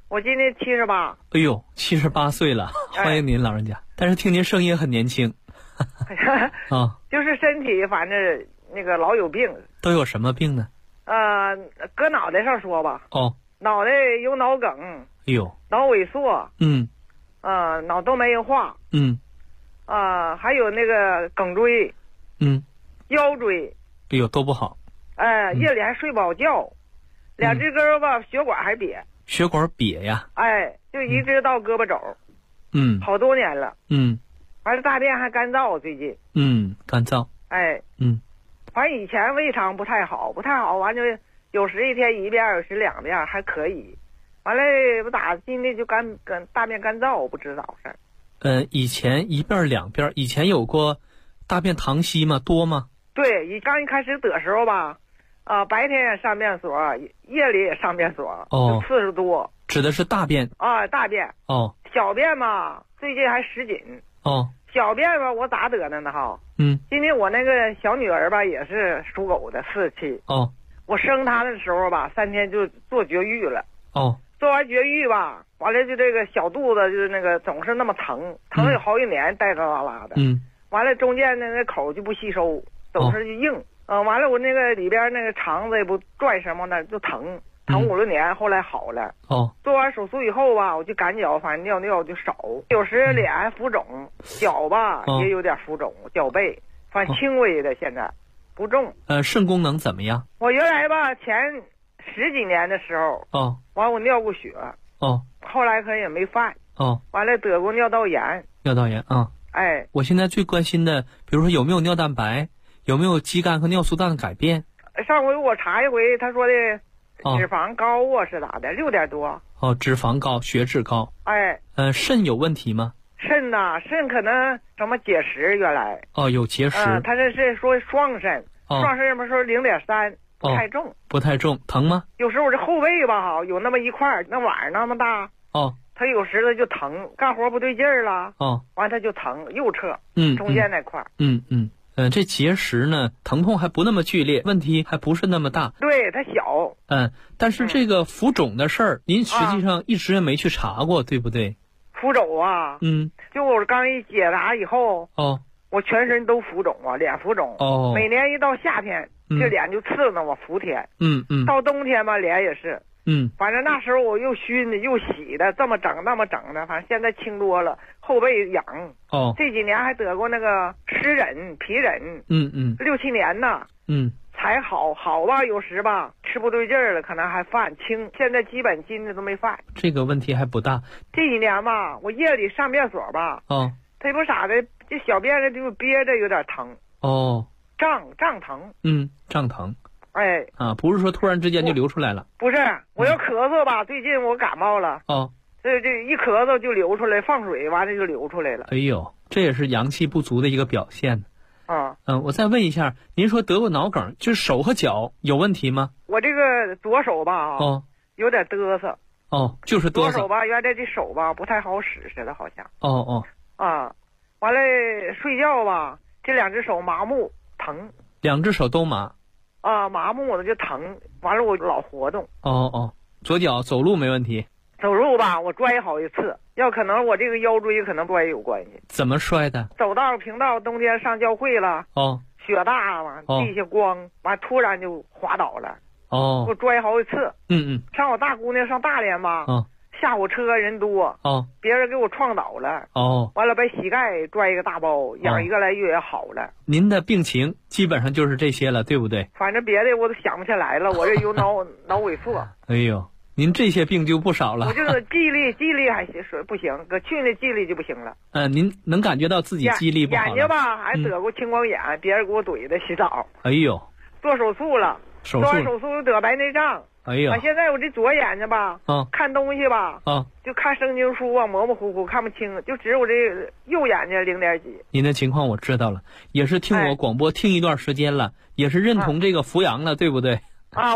我今年78。 哎呦，78岁了，欢迎您老人家。但是听您声音很年轻。啊， 就是身体反正那个老有病。 都有什么病呢？ 搁脑袋上说吧。 哦。 脑袋有脑梗。 哎呦。 脑萎缩。脑动脉硬化。还有那个颈椎。腰椎。 哎呦，都不好。 夜里还睡不好觉。2只胳膊血管还瘪。 血管瘪呀？ 就一直到胳膊肘。好多年了。完了大便还干燥，最近。 干燥。 反正以前胃肠不太好，完就有时一天1遍，有时2遍，还可以。完了不打今天就大便干燥，我不知道事儿。 以前1遍2遍，以前有过大便溏稀吗？多吗？ 对，刚一开始得时候吧，白天也上便所，夜里也上便所，就次数多。 指的是大便大便。小便嘛，最近还10斤。小便吧，我咋得的呢哈？今天我那个小女儿吧，也是属狗的47。我生她的时候吧，3天就做绝育了。做完绝育吧，完了就这个小肚子就是那个总是那么疼了有好几年，带带拉拉的。完了中间那口就不吸收，总是就硬。完了我那个里边那个肠子也不拽什么的，就疼5、6年，后来好了。做完手术以后吧，我就赶脚，反正尿就少，有时脸还浮肿，脚吧也有点浮肿，脚背，反正轻微的，现在不重。 肾功能怎么样？ 我原来吧前10几年的时候，完我尿过血，后来可能也没犯，完了得过尿道炎。 我现在最关心的，比如说有没有尿蛋白，有没有肌酐和尿素氮的改变。 上回我查一回，他说的脂肪高啊，是咋的？6点多。 脂肪高，血脂高。肾有问题吗？ 肾可能什么结石，原来。 有结石。 他这是说双肾，双肾什么说0.3，不太重。 不太重，疼吗？ 有时候我这后背吧，有那么一块，那碗那么大。他有时他就疼，干活不对劲儿了。完他就疼，右侧。中间那块。 这结石呢，疼痛还不那么剧烈，问题还不是那么大。 对，它小。 但是这个浮肿的事儿，您实际上一直也没去查过，对不对？ 浮肿啊。就我刚一解答以后，我全身都浮肿啊，脸浮肿。每年一到夏天，这脸就刺挠我伏天。到冬天吧，脸也是。反正那时候我又熏的又洗的，这么整那么整的，反正现在轻多了，后背痒。这几年还得过那个湿疹、皮疹。6、7年呢。才好吧，有时吧吃不对劲儿了，可能还犯轻，现在基本今天都没犯。 这个问题还不大。 这几年吧，我夜里上便所吧，它不啥的，这小便的就憋着有点疼。胀疼。 胀疼。 不是说突然之间就流出来了。 不是，我要咳嗽吧，最近我感冒了。这一咳嗽就流出来，放水完了就流出来了。 哎呦，这也是阳气不足的一个表现。我再问一下，您说得过脑梗，就是手和脚有问题吗？ 我这个左手吧，有点嘚瑟。 就是嘚瑟。 左手吧，原来这手吧不太好使似的，好像。完了睡觉吧，这2只手麻木疼。 2只手都麻。 麻木的就疼，完了我老活动。 左脚走路没问题。 走路吧，我摔好几次，要可能我这个腰椎可能摔有关系。 怎么摔的？ 走道平道，冬天上教会了，雪大嘛，地下光，完突然就滑倒了。我摔好几次。上我大姑娘上大连吧，下火车人多，别人给我撞倒了，完了把膝盖拽一个大包，养1个来月也好了。 您的病情基本上就是这些了，对不对？ 反正别的我都想不起来了，我这有脑萎缩。 哎呦，您这些病就不少了。 我就是记忆力还行，不行，搁去年记忆力就不行了。 您能感觉到自己记忆力不好了？ 眼睛吧还得过青光眼，别人给我怼的洗澡。 哎呦， 做手术了，做完手术得白内障。 哎呀！ 现在我这左眼睛吧，看东西吧，就看圣经书啊，模模糊糊看不清，就只有我这右眼睛0点几。 您的情况我知道了，也是听我广播听一段时间了，也是认同这个扶阳了，对不对？